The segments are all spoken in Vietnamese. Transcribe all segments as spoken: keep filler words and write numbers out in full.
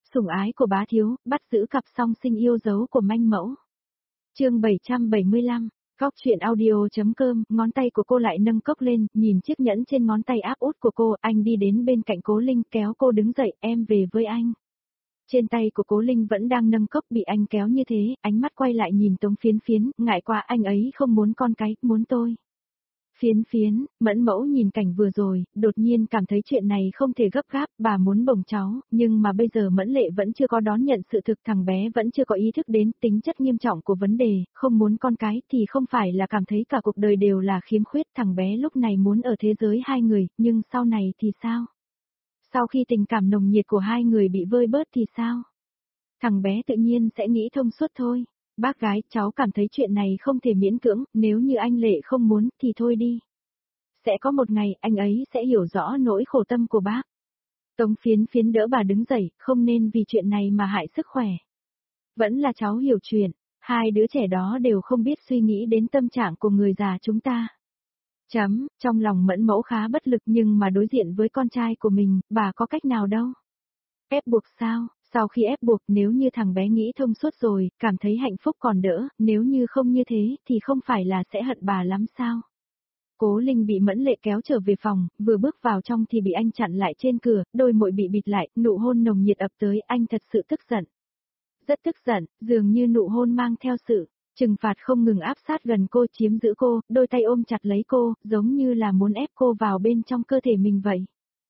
Sủng ái của bá thiếu, bắt giữ cặp song sinh yêu dấu của manh mẫu. Chương bảy trăm bảy mươi lăm, Góc truyện audio.com, ngón tay của cô lại nâng cốc lên, nhìn chiếc nhẫn trên ngón tay áp út của cô, anh đi đến bên cạnh Cố Linh kéo cô đứng dậy, em về với anh. Trên tay của Cố Linh vẫn đang nâng cốc bị anh kéo như thế, ánh mắt quay lại nhìn Tống Phiến Phiến, ngại quá anh ấy không muốn con cái, muốn tôi. Phiến Phiến, Mẫn mẫu nhìn cảnh vừa rồi, đột nhiên cảm thấy chuyện này không thể gấp gáp, bà muốn bồng cháu, nhưng mà bây giờ Mẫn Lệ vẫn chưa có đón nhận sự thực, thằng bé vẫn chưa có ý thức đến tính chất nghiêm trọng của vấn đề, không muốn con cái thì không phải là cảm thấy cả cuộc đời đều là khiếm khuyết, thằng bé lúc này muốn ở thế giới hai người, nhưng sau này thì sao? Sau khi tình cảm nồng nhiệt của hai người bị vơi bớt thì sao? Thằng bé tự nhiên sẽ nghĩ thông suốt thôi. Bác gái, cháu cảm thấy chuyện này không thể miễn cưỡng, nếu như anh Lệ không muốn, thì thôi đi. Sẽ có một ngày, anh ấy sẽ hiểu rõ nỗi khổ tâm của bác. Tống Phiến Phiến đỡ bà đứng dậy, không nên vì chuyện này mà hại sức khỏe. Vẫn là cháu hiểu chuyện, hai đứa trẻ đó đều không biết suy nghĩ đến tâm trạng của người già chúng ta. Chấm, trong lòng Mẫn mẫu khá bất lực nhưng mà đối diện với con trai của mình, bà có cách nào đâu. Ép buộc sao? Sau khi ép buộc nếu như thằng bé nghĩ thông suốt rồi, cảm thấy hạnh phúc còn đỡ, nếu như không như thế thì không phải là sẽ hận bà lắm sao? Cố Linh bị Mẫn Lệ kéo trở về phòng, vừa bước vào trong thì bị anh chặn lại trên cửa, đôi môi bị bịt lại, nụ hôn nồng nhiệt ập tới, anh thật sự tức giận. Rất tức giận, dường như nụ hôn mang theo sự trừng phạt không ngừng áp sát gần cô, chiếm giữ cô, đôi tay ôm chặt lấy cô, giống như là muốn ép cô vào bên trong cơ thể mình vậy.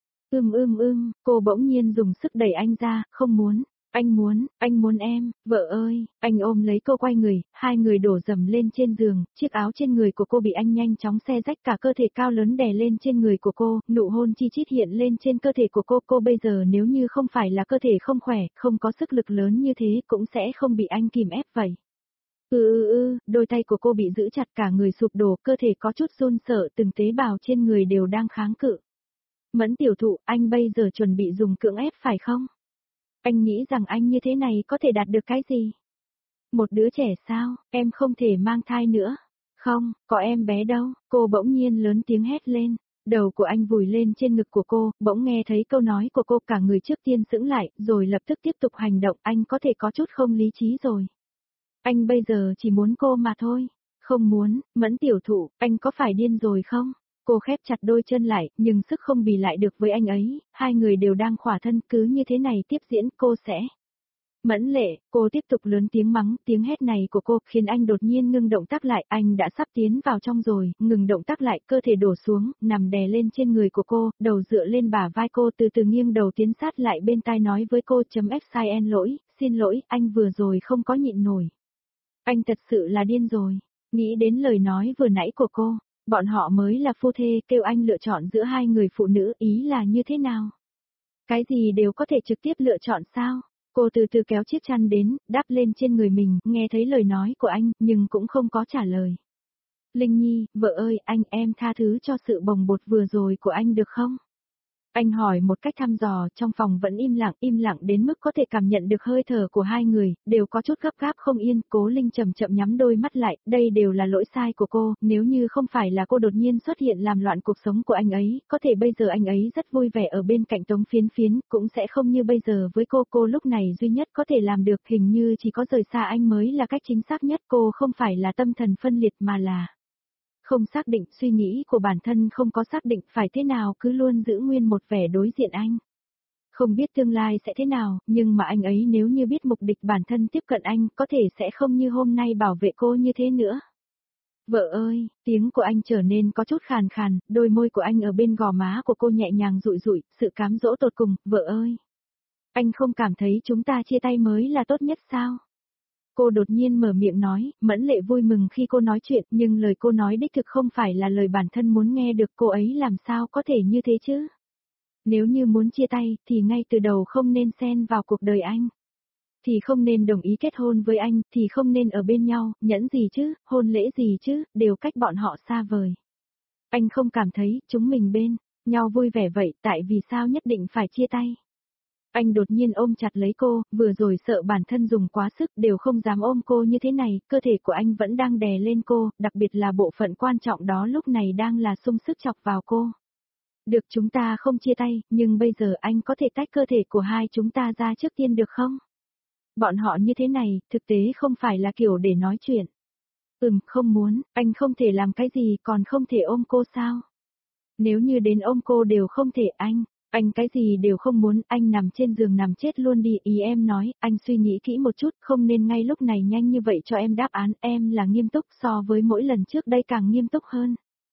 Ưm ưm ưm, cô bỗng nhiên dùng sức đẩy anh ra, không muốn, anh muốn, anh muốn em, vợ ơi, anh ôm lấy cô quay người, hai người đổ dầm lên trên giường, chiếc áo trên người của cô bị anh nhanh chóng xé rách, cả cơ thể cao lớn đè lên trên người của cô, nụ hôn chi chít hiện lên trên cơ thể của cô, cô bây giờ nếu như không phải là cơ thể không khỏe, không có sức lực lớn như thế cũng sẽ không bị anh kìm ép vậy. Ừ ừ ừ, đôi tay của cô bị giữ chặt, cả người sụp đổ, cơ thể có chút run sợ, từng tế bào trên người đều đang kháng cự. Mẫn tiểu thụ, anh bây giờ chuẩn bị dùng cưỡng ép phải không? Anh nghĩ rằng anh như thế này có thể đạt được cái gì? Một đứa trẻ sao, em không thể mang thai nữa. Không, có em bé đâu, cô bỗng nhiên lớn tiếng hét lên. Đầu của anh vùi lên trên ngực của cô, bỗng nghe thấy câu nói của cô, cả người trước tiên sững lại, rồi lập tức tiếp tục hành động, anh có thể có chút không lý trí rồi. Anh bây giờ chỉ muốn cô mà thôi. Không muốn, Mẫn tiểu thụ, anh có phải điên rồi không? Cô khép chặt đôi chân lại, nhưng sức không bì lại được với anh ấy, hai người đều đang khỏa thân, cứ như thế này tiếp diễn cô sẽ. Mẫn Lệ, cô tiếp tục lớn tiếng mắng, tiếng hét này của cô khiến anh đột nhiên ngưng động tác lại, anh đã sắp tiến vào trong rồi, ngừng động tác lại, cơ thể đổ xuống, nằm đè lên trên người của cô, đầu dựa lên bả vai cô, từ từ nghiêng đầu tiến sát lại bên tai nói với cô chấm F lỗi, xin lỗi, anh vừa rồi không có nhịn nổi. Anh thật sự là điên rồi, nghĩ đến lời nói vừa nãy của cô. Bọn họ mới là phu thê, kêu anh lựa chọn giữa hai người phụ nữ, ý là như thế nào? Cái gì đều có thể trực tiếp lựa chọn sao? Cô từ từ kéo chiếc chăn đến, đắp lên trên người mình, nghe thấy lời nói của anh, nhưng cũng không có trả lời. Linh Nhi, vợ ơi, anh em tha thứ cho sự bồng bột vừa rồi của anh được không? Anh hỏi một cách thăm dò, trong phòng vẫn im lặng, im lặng đến mức có thể cảm nhận được hơi thở của hai người, đều có chút gấp gáp không yên, Cố Linh chậm chậm nhắm đôi mắt lại, đây đều là lỗi sai của cô, nếu như không phải là cô đột nhiên xuất hiện làm loạn cuộc sống của anh ấy, có thể bây giờ anh ấy rất vui vẻ ở bên cạnh Tống Phiến Phiến, cũng sẽ không như bây giờ với cô, cô lúc này duy nhất có thể làm được, hình như chỉ có rời xa anh mới là cách chính xác nhất, cô không phải là tâm thần phân liệt mà là không xác định, suy nghĩ của bản thân không có xác định phải thế nào, cứ luôn giữ nguyên một vẻ đối diện anh. Không biết tương lai sẽ thế nào, nhưng mà anh ấy nếu như biết mục đích bản thân tiếp cận anh, có thể sẽ không như hôm nay bảo vệ cô như thế nữa. Vợ ơi, tiếng của anh trở nên có chút khàn khàn, đôi môi của anh ở bên gò má của cô nhẹ nhàng dụi dụi, sự cám dỗ tột cùng, vợ ơi. Anh không cảm thấy chúng ta chia tay mới là tốt nhất sao? Cô đột nhiên mở miệng nói, Mẫn Lệ vui mừng khi cô nói chuyện, nhưng lời cô nói đích thực không phải là lời bản thân muốn nghe được, cô ấy làm sao có thể như thế chứ? Nếu như muốn chia tay, thì ngay từ đầu không nên xen vào cuộc đời anh. Thì không nên đồng ý kết hôn với anh, thì không nên ở bên nhau, nhẫn gì chứ, hôn lễ gì chứ, đều cách bọn họ xa vời. Anh không cảm thấy, chúng mình bên nhau vui vẻ vậy, tại vì sao nhất định phải chia tay? Anh đột nhiên ôm chặt lấy cô, vừa rồi sợ bản thân dùng quá sức đều không dám ôm cô như thế này, cơ thể của anh vẫn đang đè lên cô, đặc biệt là bộ phận quan trọng đó lúc này đang là sung sức chọc vào cô. Được, chúng ta không chia tay, nhưng bây giờ anh có thể tách cơ thể của hai chúng ta ra trước tiên được không? Bọn họ như thế này, thực tế không phải là kiểu để nói chuyện. Ừm, không muốn, anh không thể làm cái gì, còn không thể ôm cô sao? Nếu như đến ôm cô đều không thể anh, anh cái gì đều không muốn, anh nằm trên giường nằm chết luôn đi, ý em nói, anh suy nghĩ kỹ một chút, không nên ngay lúc này nhanh như vậy cho em đáp án, em là nghiêm túc so với mỗi lần trước đây càng nghiêm túc hơn.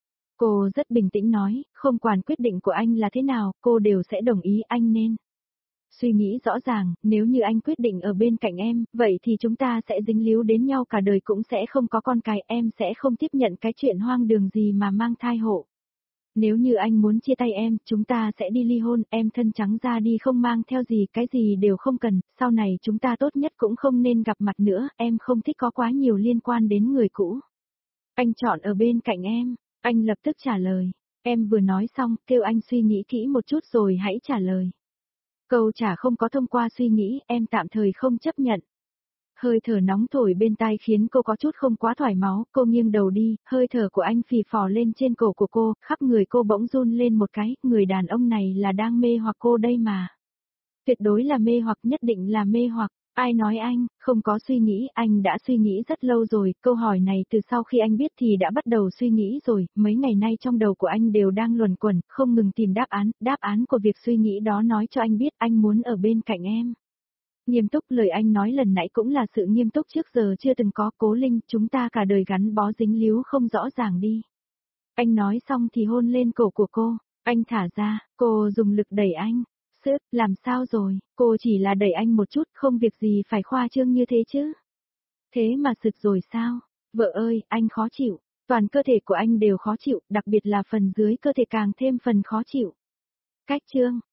Cô rất bình tĩnh nói, không quản quyết định của anh là thế nào, cô đều sẽ đồng ý, anh nên suy nghĩ rõ ràng, nếu như anh quyết định ở bên cạnh em, vậy thì chúng ta sẽ dính líu đến nhau cả đời cũng sẽ không có con cái, em sẽ không tiếp nhận cái chuyện hoang đường gì mà mang thai hộ. Nếu như anh muốn chia tay em, chúng ta sẽ đi ly hôn, em thân trắng ra đi không mang theo gì, cái gì đều không cần, sau này chúng ta tốt nhất cũng không nên gặp mặt nữa, em không thích có quá nhiều liên quan đến người cũ. Anh chọn ở bên cạnh em, anh lập tức trả lời, em vừa nói xong, kêu anh suy nghĩ kỹ một chút rồi hãy trả lời. Câu trả không có thông qua suy nghĩ, em tạm thời không chấp nhận. Hơi thở nóng thổi bên tai khiến cô có chút không quá thoải máu, cô nghiêng đầu đi, hơi thở của anh phì phò lên trên cổ của cô, khắp người cô bỗng run lên một cái, người đàn ông này là đang mê hoặc cô đây mà. Tuyệt đối là mê hoặc, nhất định là mê hoặc. Ai nói anh, không có suy nghĩ, anh đã suy nghĩ rất lâu rồi, câu hỏi này từ sau khi anh biết thì đã bắt đầu suy nghĩ rồi, mấy ngày nay trong đầu của anh đều đang luẩn quẩn, không ngừng tìm đáp án, đáp án của việc suy nghĩ đó nói cho anh biết anh muốn ở bên cạnh em. Nghiêm túc, lời anh nói lần nãy cũng là sự nghiêm túc trước giờ chưa từng có, Cố Linh, chúng ta cả đời gắn bó dính líu không rõ ràng đi. Anh nói xong thì hôn lên cổ của cô, anh thả ra, cô dùng lực đẩy anh. Sếp, làm sao rồi, cô chỉ là đẩy anh một chút, không việc gì phải khoa trương như thế chứ. Thế mà sực rồi sao? Vợ ơi, anh khó chịu, toàn cơ thể của anh đều khó chịu, đặc biệt là phần dưới cơ thể càng thêm phần khó chịu. Cách chương